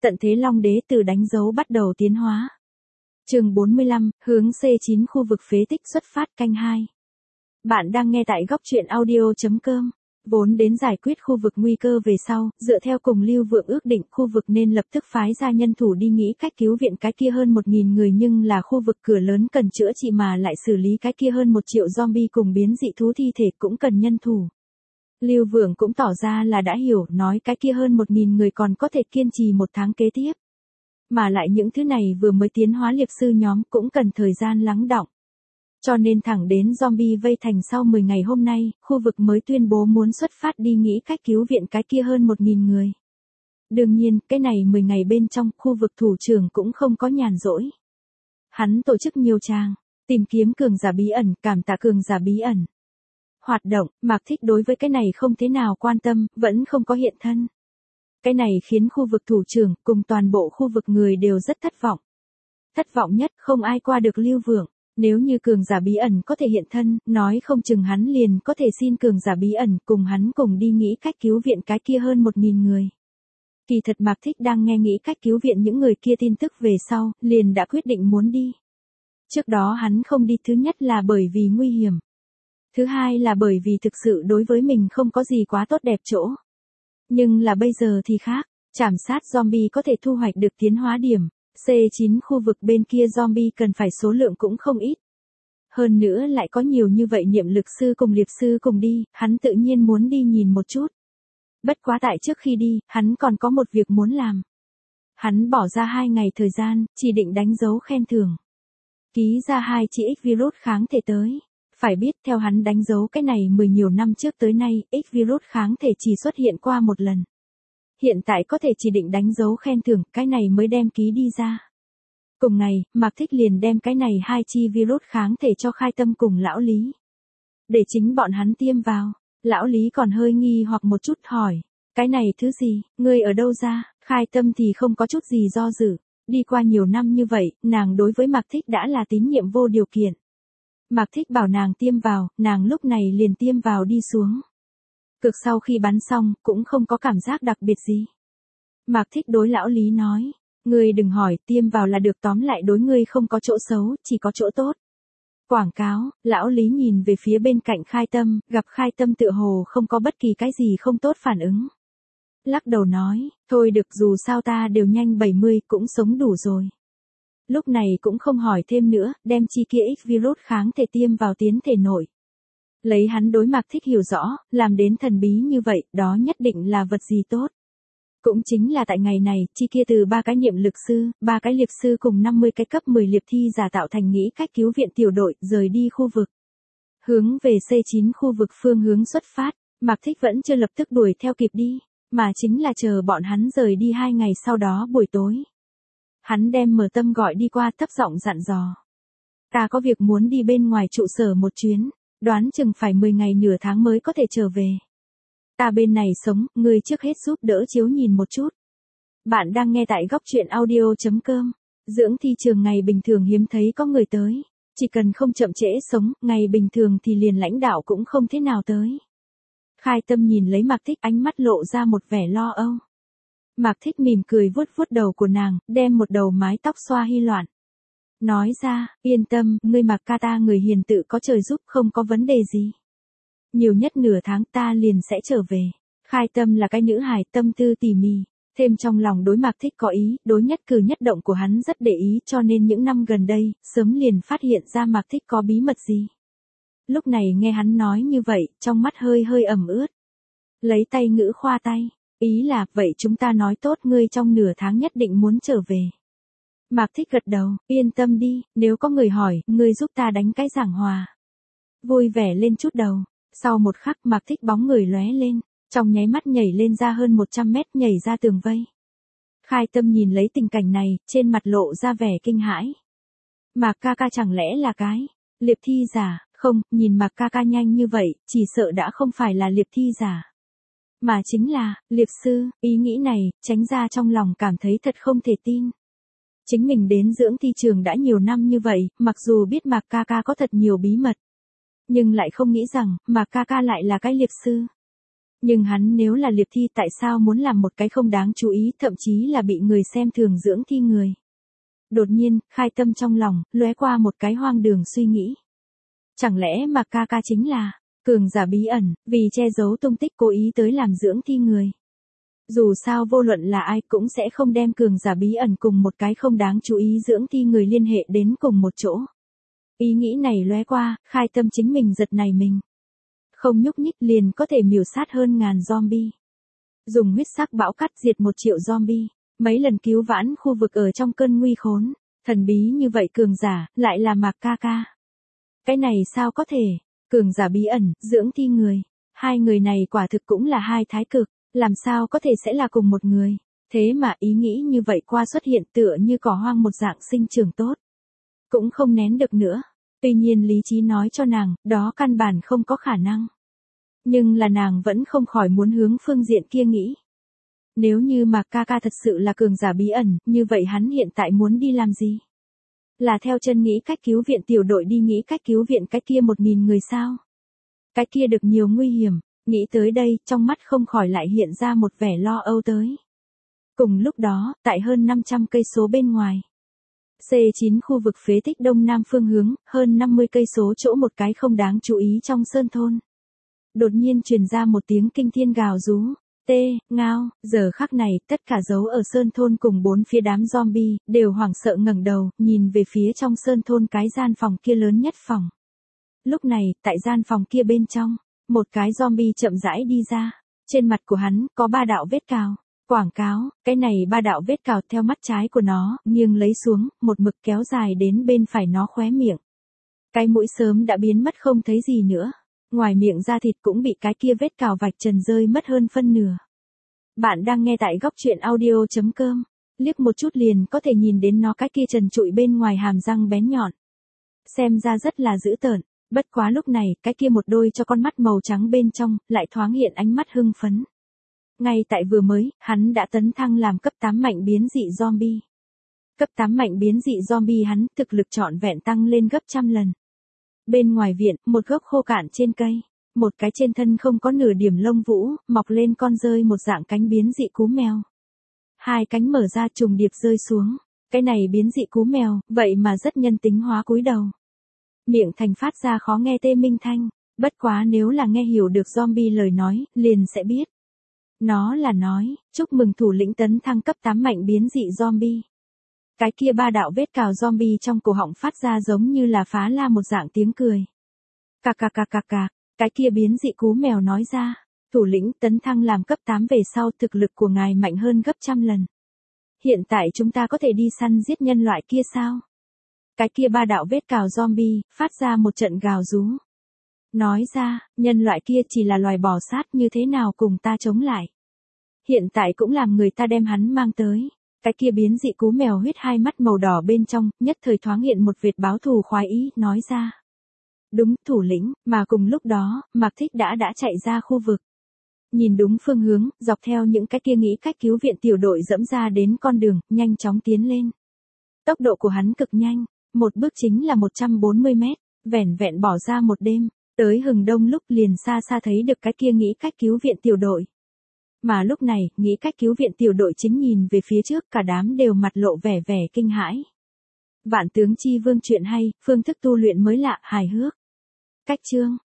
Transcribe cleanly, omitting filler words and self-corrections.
Tận thế Long Đế từ đánh dấu bắt đầu tiến hóa. Chương 45, hướng C9 khu vực phế tích xuất phát canh 2. Bạn đang nghe tại góc truyện audio.com. Vốn đến giải quyết khu vực nguy cơ về sau, dựa theo cùng Lưu Vượng ước định khu vực nên lập tức phái ra nhân thủ đi nghĩ cách cứu viện cái kia hơn 1.000 người, nhưng là khu vực cửa lớn cần chữa trị mà lại xử lý cái kia hơn 1 triệu zombie cùng biến dị thú thi thể cũng cần nhân thủ. Lưu Vượng cũng tỏ ra là đã hiểu, nói cái kia hơn 1.000 người còn có thể kiên trì 1 tháng kế tiếp. Mà lại những thứ này vừa mới tiến hóa liệp sư nhóm cũng cần thời gian lắng đọng. Cho nên thẳng đến zombie vây thành sau 10 ngày hôm nay, khu vực mới tuyên bố muốn xuất phát đi nghĩ cách cứu viện cái kia hơn 1.000 người. Đương nhiên, cái này 10 ngày bên trong, khu vực thủ trưởng cũng không có nhàn rỗi. Hắn tổ chức nhiều tràng, tìm kiếm cường giả bí ẩn, cảm tạ cường giả bí ẩn. Hoạt động, Mạc Thích đối với cái này không thế nào quan tâm, vẫn không có hiện thân. Cái này khiến khu vực thủ trưởng cùng toàn bộ khu vực người đều rất thất vọng. Thất vọng nhất không ai qua được Lưu Vượng. Nếu như cường giả bí ẩn có thể hiện thân, nói không chừng hắn liền có thể xin cường giả bí ẩn cùng hắn cùng đi nghĩ cách cứu viện cái kia hơn 1.000 người. Kỳ thật Mạc Thích đang nghe nghĩ cách cứu viện những người kia tin tức về sau, liền đã quyết định muốn đi. Trước đó hắn không đi, thứ nhất là bởi vì nguy hiểm. Thứ hai là bởi vì thực sự đối với mình không có gì quá tốt đẹp chỗ. Nhưng là bây giờ thì khác, trảm sát zombie có thể thu hoạch được tiến hóa điểm. C9 khu vực bên kia zombie cần phải số lượng cũng không ít. Hơn nữa lại có nhiều như vậy niệm lực sư cùng liệp sư cùng đi, hắn tự nhiên muốn đi nhìn một chút. Bất quá tại trước khi đi, hắn còn có một việc muốn làm. Hắn bỏ ra 2 ngày thời gian, chỉ định đánh dấu khen thưởng. Ký ra 2 chỉ X virus kháng thể tới. Phải biết theo hắn đánh dấu cái này 10 nhiều năm trước tới nay, X virus kháng thể chỉ xuất hiện qua một lần. Hiện tại có thể chỉ định đánh dấu khen thưởng, cái này mới đem ký đi ra. Cùng ngày, Mạc Thích liền đem cái này 2 chi virus kháng thể cho Khai Tâm cùng Lão Lý. Để chính bọn hắn tiêm vào. Lão Lý còn hơi nghi hoặc một chút hỏi. Cái này thứ gì, ngươi ở đâu ra? Khai Tâm thì không có chút gì do dự. Đi qua nhiều năm như vậy, nàng đối với Mạc Thích đã là tín nhiệm vô điều kiện. Mạc Thích bảo nàng tiêm vào, nàng lúc này liền tiêm vào đi xuống. Cực sau khi bắn xong, cũng không có cảm giác đặc biệt gì. Mạc Thích đối Lão Lý nói, ngươi đừng hỏi, tiêm vào là được, tóm lại đối ngươi không có chỗ xấu, chỉ có chỗ tốt. Quảng cáo, Lão Lý nhìn về phía bên cạnh Khai Tâm, gặp Khai Tâm tựa hồ không có bất kỳ cái gì không tốt phản ứng. Lắc đầu nói, thôi được, dù sao ta đều nhanh 70, cũng sống đủ rồi. Lúc này cũng không hỏi thêm nữa, đem chi kia X virus kháng thể tiêm vào tiến thể nội. Lấy hắn đối Mạc Thích hiểu rõ, làm đến thần bí như vậy, đó nhất định là vật gì tốt. Cũng chính là tại ngày này, chi kia từ 3 cái niệm lực sư, 3 cái liệp sư cùng 50 cái cấp 10 liệp thi giả tạo thành nghĩ cách cứu viện tiểu đội, rời đi khu vực. Hướng về C9 khu vực phương hướng xuất phát, Mạc Thích vẫn chưa lập tức đuổi theo kịp đi, mà chính là chờ bọn hắn rời đi 2 ngày sau đó buổi tối. Hắn đem Mở Tâm gọi đi qua, thấp giọng dặn dò. Ta có việc muốn đi bên ngoài trụ sở một chuyến, đoán chừng phải 10 ngày nửa tháng mới có thể trở về. Ta bên này sống, ngươi trước hết giúp đỡ chiếu nhìn một chút. Bạn đang nghe tại góc truyện audio.com. Dưỡng thi trường ngày bình thường hiếm thấy có người tới. Chỉ cần không chậm trễ sống, ngày bình thường thì liền lãnh đạo cũng không thế nào tới. Khai Tâm nhìn lấy Mạc Thích, ánh mắt lộ ra một vẻ lo âu. Mạc Thích mỉm cười vuốt vuốt đầu của nàng, đem một đầu mái tóc xoa hi loạn. Nói ra, yên tâm, ngươi Mạc ca ta người hiền tự có trời giúp, không có vấn đề gì. Nhiều nhất nửa tháng ta liền sẽ trở về. Khai Tâm là cái nữ hài tâm tư tỉ mỉ, thêm trong lòng đối Mạc Thích có ý, đối nhất cử nhất động của hắn rất để ý, cho nên những năm gần đây, sớm liền phát hiện ra Mạc Thích có bí mật gì. Lúc này nghe hắn nói như vậy, trong mắt hơi hơi ẩm ướt. Lấy tay ngữ khoa tay, ý là, vậy chúng ta nói tốt, ngươi trong nửa tháng nhất định muốn trở về. Mạc Thích gật đầu, yên tâm đi, nếu có người hỏi, ngươi giúp ta đánh cái giảng hòa. Vui vẻ lên chút đầu. Sau một khắc Mạc Thích bóng người lóe lên, trong nháy mắt nhảy lên ra hơn 100 mét, nhảy ra tường vây. Khai Tâm nhìn lấy tình cảnh này, trên mặt lộ ra vẻ kinh hãi. Mạc ca ca chẳng lẽ là cái liệp thi giả? Không, nhìn Mạc ca ca nhanh như vậy, chỉ sợ đã không phải là liệp thi giả, mà chính là liệp sư. Ý nghĩ này, tránh ra trong lòng cảm thấy thật không thể tin. Chính mình đến dưỡng thi trường đã nhiều năm như vậy, mặc dù biết Mạc ca ca có thật nhiều bí mật, nhưng lại không nghĩ rằng, Mạc ca ca lại là cái liệp sư. Nhưng hắn nếu là Liệp Thi tại sao muốn làm một cái không đáng chú ý, thậm chí là bị người xem thường dưỡng thi người. Đột nhiên, Khai Tâm trong lòng, lóe qua một cái hoang đường suy nghĩ. Chẳng lẽ mà ca ca chính là cường giả bí ẩn, vì che giấu tung tích cố ý tới làm dưỡng thi người. Dù sao vô luận là ai cũng sẽ không đem cường giả bí ẩn cùng một cái không đáng chú ý dưỡng thi người liên hệ đến cùng một chỗ. Ý nghĩ này lóe qua, Khai Tâm chính mình giật nảy mình. Không nhúc nhích liền có thể miểu sát hơn ngàn zombie. Dùng huyết sắc bão cắt diệt 1 triệu zombie. Mấy lần cứu vãn khu vực ở trong cơn nguy khốn. Thần bí như vậy cường giả, lại là Mạc ca ca. Cái này sao có thể? Cường giả bí ẩn, dưỡng thi người. Hai người này quả thực cũng là hai thái cực. Làm sao có thể sẽ là cùng một người? Thế mà ý nghĩ như vậy qua xuất hiện tựa như cỏ hoang một dạng sinh trưởng tốt. Cũng không nén được nữa. Tuy nhiên lý trí nói cho nàng, đó căn bản không có khả năng. Nhưng là nàng vẫn không khỏi muốn hướng phương diện kia nghĩ. Nếu như mà ca ca thật sự là cường giả bí ẩn, như vậy hắn hiện tại muốn đi làm gì? Là theo chân nghĩ cách cứu viện tiểu đội đi nghĩ cách cứu viện cái kia 1000 người sao? Cái kia được nhiều nguy hiểm, nghĩ tới đây, trong mắt không khỏi lại hiện ra một vẻ lo âu tới. Cùng lúc đó, tại hơn 500 cây số bên ngoài. C9 khu vực phế tích đông nam phương hướng, hơn 50 cây số chỗ một cái không đáng chú ý trong sơn thôn. Đột nhiên truyền ra một tiếng kinh thiên gào rú. Ngao, giờ khắc này, tất cả dấu ở sơn thôn cùng 4 phía đám zombie, đều hoảng sợ ngẩng đầu, nhìn về phía trong sơn thôn cái gian phòng kia lớn nhất phòng. Lúc này, tại gian phòng kia bên trong, một cái zombie chậm rãi đi ra. Trên mặt của hắn, có 3 đạo vết cào. Quảng cáo, cái này 3 đạo vết cào theo mắt trái của nó, nghiêng lấy xuống, một mực kéo dài đến bên phải nó khóe miệng. Cái mũi sớm đã biến mất không thấy gì nữa. Ngoài miệng da thịt cũng bị cái kia vết cào vạch trần rơi mất hơn phân nửa. Bạn đang nghe tại góc truyện audio.com. Liếc một chút liền có thể nhìn đến nó cái kia trần trụi bên ngoài hàm răng bén nhọn. Xem ra rất là dữ tợn. Bất quá lúc này, cái kia một đôi cho con mắt màu trắng bên trong, lại thoáng hiện ánh mắt hưng phấn. Ngay tại vừa mới, hắn đã tấn thăng làm cấp 8 mạnh biến dị zombie. Cấp 8 mạnh biến dị zombie hắn thực lực trọn vẹn tăng lên gấp trăm lần. Bên ngoài viện, một gốc khô cạn trên cây, một cái trên thân không có nửa điểm lông vũ, mọc lên con rơi một dạng cánh biến dị cú mèo. 2 cánh mở ra trùng điệp rơi xuống, cái này biến dị cú mèo, vậy mà rất nhân tính hóa cúi đầu. Miệng thành phát ra khó nghe tê minh thanh, bất quá nếu là nghe hiểu được zombie lời nói, liền sẽ biết. Nó là nói, chúc mừng thủ lĩnh tấn thăng cấp 8 mạnh biến dị zombie. Cái kia 3 đạo vết cào zombie trong cổ họng phát ra giống như là phá la một dạng tiếng cười. Cà cà cà cà cà, cái kia biến dị cú mèo nói ra, thủ lĩnh tấn thăng làm cấp 8 về sau thực lực của ngài mạnh hơn gấp trăm lần. Hiện tại chúng ta có thể đi săn giết nhân loại kia sao? Cái kia 3 đạo vết cào zombie, phát ra một trận gào rú. Nói ra, nhân loại kia chỉ là loài bò sát như thế nào cùng ta chống lại. Hiện tại cũng làm người ta đem hắn mang tới. Cái kia biến dị cú mèo huyết 2 mắt màu đỏ bên trong, nhất thời thoáng hiện một vệt báo thù khoái ý, nói ra. Đúng, thủ lĩnh, mà cùng lúc đó, Mạc Thích đã chạy ra khu vực. Nhìn đúng phương hướng, dọc theo những cái kia nghĩ cách cứu viện tiểu đội dẫm ra đến con đường, nhanh chóng tiến lên. Tốc độ của hắn cực nhanh, một bước chính là 140 mét, vẻn vẹn bỏ ra một đêm, tới hừng đông lúc liền xa xa thấy được cái kia nghĩ cách cứu viện tiểu đội. Mà lúc này, nghĩ cách cứu viện tiểu đội chính nhìn về phía trước, cả đám đều mặt lộ vẻ kinh hãi. Vạn tướng chi vương chuyện hay, phương thức tu luyện mới lạ, hài hước. Cách chương